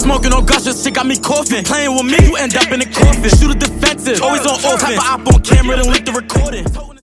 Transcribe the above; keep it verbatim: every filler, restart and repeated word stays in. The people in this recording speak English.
Smoking on gushers, shit got me coughing. Playing with me, you end up in a coffin. Shoot a defensive, always on offense. Type of op on camera, then leak the recording.